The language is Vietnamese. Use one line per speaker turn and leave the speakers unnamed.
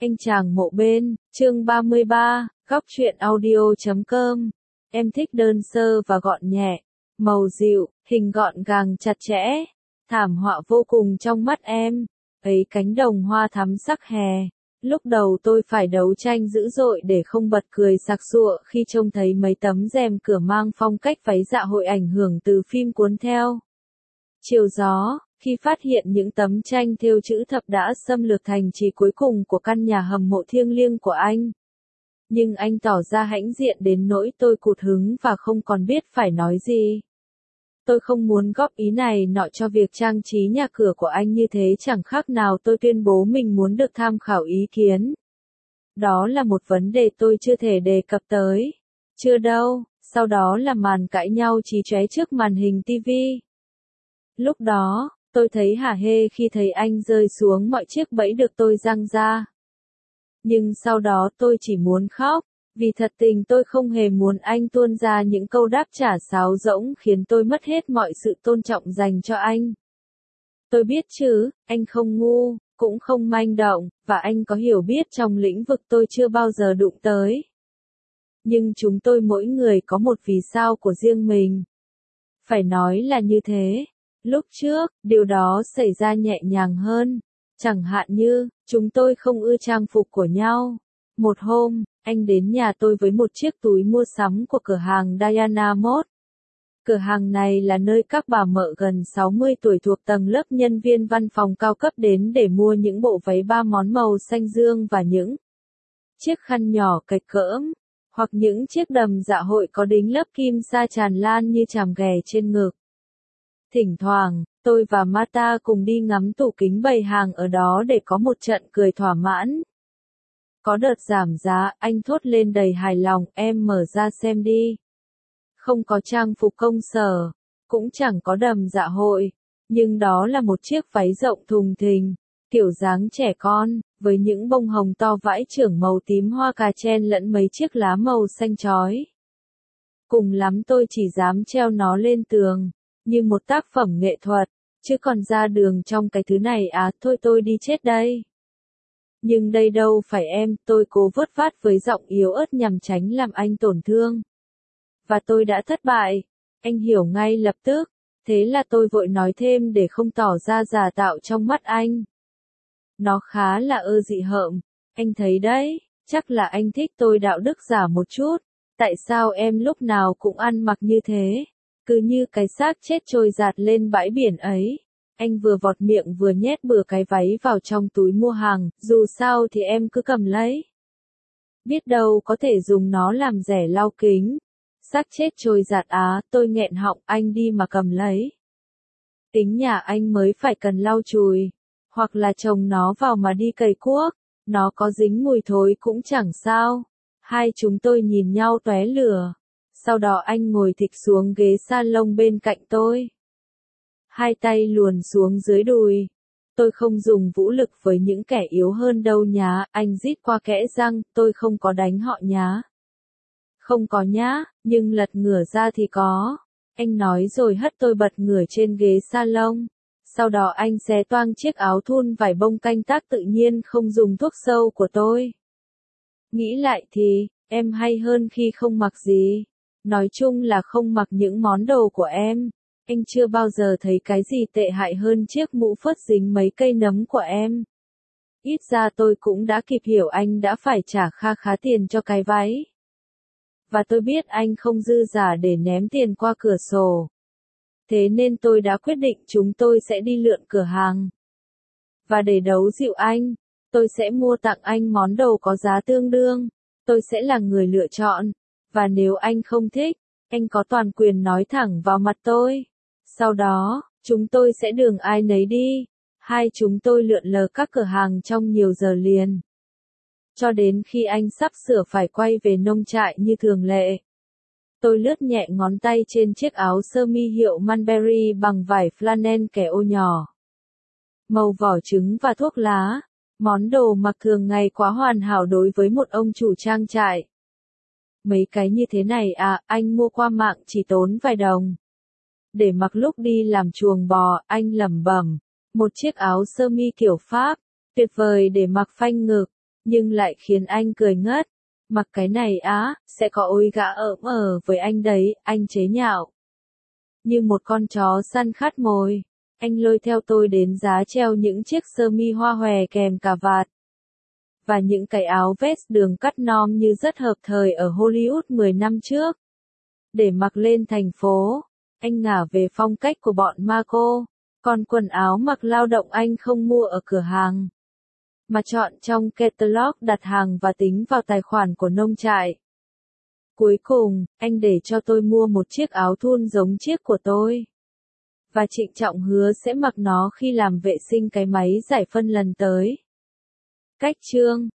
Anh chàng mộ bên, chương 33, góc truyện audio.com. Em thích đơn sơ và gọn nhẹ, màu dịu, hình gọn gàng chặt chẽ. Thảm họa vô cùng trong mắt em. Ấy cánh đồng hoa thắm sắc hè. Lúc đầu tôi phải đấu tranh dữ dội để không bật cười sặc sụa khi trông thấy mấy tấm rèm cửa mang phong cách váy dạ hội ảnh hưởng từ phim cuốn theo chiều gió. Khi phát hiện những tấm tranh thêu chữ thập đã xâm lược thành trì cuối cùng của căn nhà hầm mộ thiêng liêng của anh. Nhưng anh tỏ ra hãnh diện đến nỗi tôi cụt hứng và không còn biết phải nói gì. Tôi không muốn góp ý này nọ cho việc trang trí nhà cửa của anh như thế, chẳng khác nào tôi tuyên bố mình muốn được tham khảo ý kiến. Đó là một vấn đề tôi chưa thể đề cập tới. Chưa đâu, sau đó là màn cãi nhau chí chóe trước màn hình TV. Lúc đó, tôi thấy hả hê khi thấy anh rơi xuống mọi chiếc bẫy được tôi giăng ra. Nhưng sau đó tôi chỉ muốn khóc, vì thật tình tôi không hề muốn anh tuôn ra những câu đáp trả sáo rỗng khiến tôi mất hết mọi sự tôn trọng dành cho anh. Tôi biết chứ, anh không ngu, cũng không manh động, và anh có hiểu biết trong lĩnh vực tôi chưa bao giờ đụng tới. Nhưng chúng tôi mỗi người có một vì sao của riêng mình. Phải nói là như thế. Lúc trước, điều đó xảy ra nhẹ nhàng hơn. Chẳng hạn như, chúng tôi không ưa trang phục của nhau. Một hôm, anh đến nhà tôi với một chiếc túi mua sắm của cửa hàng Diana Mode. Cửa hàng này là nơi các bà mợ gần 60 tuổi thuộc tầng lớp nhân viên văn phòng cao cấp đến để mua những bộ váy 3 món màu xanh dương và những chiếc khăn nhỏ kệch cỡm, hoặc những chiếc đầm dạ hội có đính lớp kim sa tràn lan như chàm ghè trên ngực. Thỉnh thoảng, tôi và Marta cùng đi ngắm tủ kính bày hàng ở đó để có một trận cười thỏa mãn. Có đợt giảm giá, anh thốt lên đầy hài lòng, em mở ra xem đi. Không có trang phục công sở, cũng chẳng có đầm dạ hội, nhưng đó là một chiếc váy rộng thùng thình, kiểu dáng trẻ con, với những bông hồng to vãi chưởng màu tím hoa cà chen lẫn mấy chiếc lá màu xanh chói. Cùng lắm tôi chỉ dám treo nó lên tường, như một tác phẩm nghệ thuật, chứ còn ra đường trong cái thứ này thôi tôi đi chết đây. Nhưng đây đâu phải em, tôi cố vớt vát với giọng yếu ớt nhằm tránh làm anh tổn thương. Và tôi đã thất bại, anh hiểu ngay lập tức, thế là tôi vội nói thêm để không tỏ ra giả tạo trong mắt anh. Nó khá là dị hợm, anh thấy đấy, chắc là anh thích tôi đạo đức giả một chút, tại sao em lúc nào cũng ăn mặc như thế? Cứ như cái xác chết trôi dạt lên bãi biển ấy. Anh vừa vọt miệng vừa nhét bừa cái váy vào trong túi mua hàng, dù sao thì em cứ cầm lấy. Biết đâu có thể dùng nó làm rẻ lau kính. Xác chết trôi dạt tôi nghẹn họng, anh đi mà cầm lấy. Kính nhà anh mới phải cần lau chùi, hoặc là chồng nó vào mà đi cày cuốc, nó có dính mùi thối cũng chẳng sao. Hai chúng tôi nhìn nhau tóe lửa. Sau đó anh ngồi thịch xuống ghế salon bên cạnh tôi. Hai tay luồn xuống dưới đùi. Tôi không dùng vũ lực với những kẻ yếu hơn đâu nhá, anh rít qua kẽ răng, tôi không có đánh họ nhá. Không có nhá, nhưng lật ngửa ra thì có. Anh nói rồi hất tôi bật ngửa trên ghế salon. Sau đó anh xé toang chiếc áo thun vải bông canh tác tự nhiên không dùng thuốc sâu của tôi. Nghĩ lại thì, em hay hơn khi không mặc gì. Nói chung là không mặc những món đồ của em. Anh chưa bao giờ thấy cái gì tệ hại hơn chiếc mũ phớt dính mấy cây nấm của em. Ít ra tôi cũng đã kịp hiểu anh đã phải trả kha khá tiền cho cái váy. Và tôi biết anh không dư giả để ném tiền qua cửa sổ. Thế nên tôi đã quyết định chúng tôi sẽ đi lượn cửa hàng. Và để đấu dịu anh, tôi sẽ mua tặng anh món đồ có giá tương đương. Tôi sẽ là người lựa chọn. Và nếu anh không thích, anh có toàn quyền nói thẳng vào mặt tôi. Sau đó, chúng tôi sẽ đường ai nấy đi. Hai chúng tôi lượn lờ các cửa hàng trong nhiều giờ liền. Cho đến khi anh sắp sửa phải quay về nông trại như thường lệ. Tôi lướt nhẹ ngón tay trên chiếc áo sơ mi hiệu Mulberry bằng vải flannel kẻ ô nhỏ. Màu vỏ trứng và thuốc lá. Món đồ mặc thường ngày quá hoàn hảo đối với một ông chủ trang trại. Mấy cái như thế này anh mua qua mạng chỉ tốn vài đồng. Để mặc lúc đi làm chuồng bò, anh lẩm bẩm. Một chiếc áo sơ mi kiểu Pháp, tuyệt vời để mặc phanh ngực. nhưng lại khiến anh cười ngất. Mặc cái này á, sẽ có ôi gã ỡm với anh đấy, anh chế nhạo. Như một con chó săn khát mồi, anh lôi theo tôi đến giá treo những chiếc sơ mi hoa hòe kèm cà vạt. Và những cái áo vest đường cắt nom như rất hợp thời ở Hollywood 10 năm trước. Để mặc lên thành phố, anh ngả về phong cách của bọn Marco, còn quần áo mặc lao động anh không mua ở cửa hàng, mà chọn trong catalog đặt hàng và tính vào tài khoản của nông trại. Cuối cùng, anh để cho tôi mua một chiếc áo thun giống chiếc của tôi. Và trịnh trọng hứa sẽ mặc nó khi làm vệ sinh cái máy giải phân lần tới. Cách chương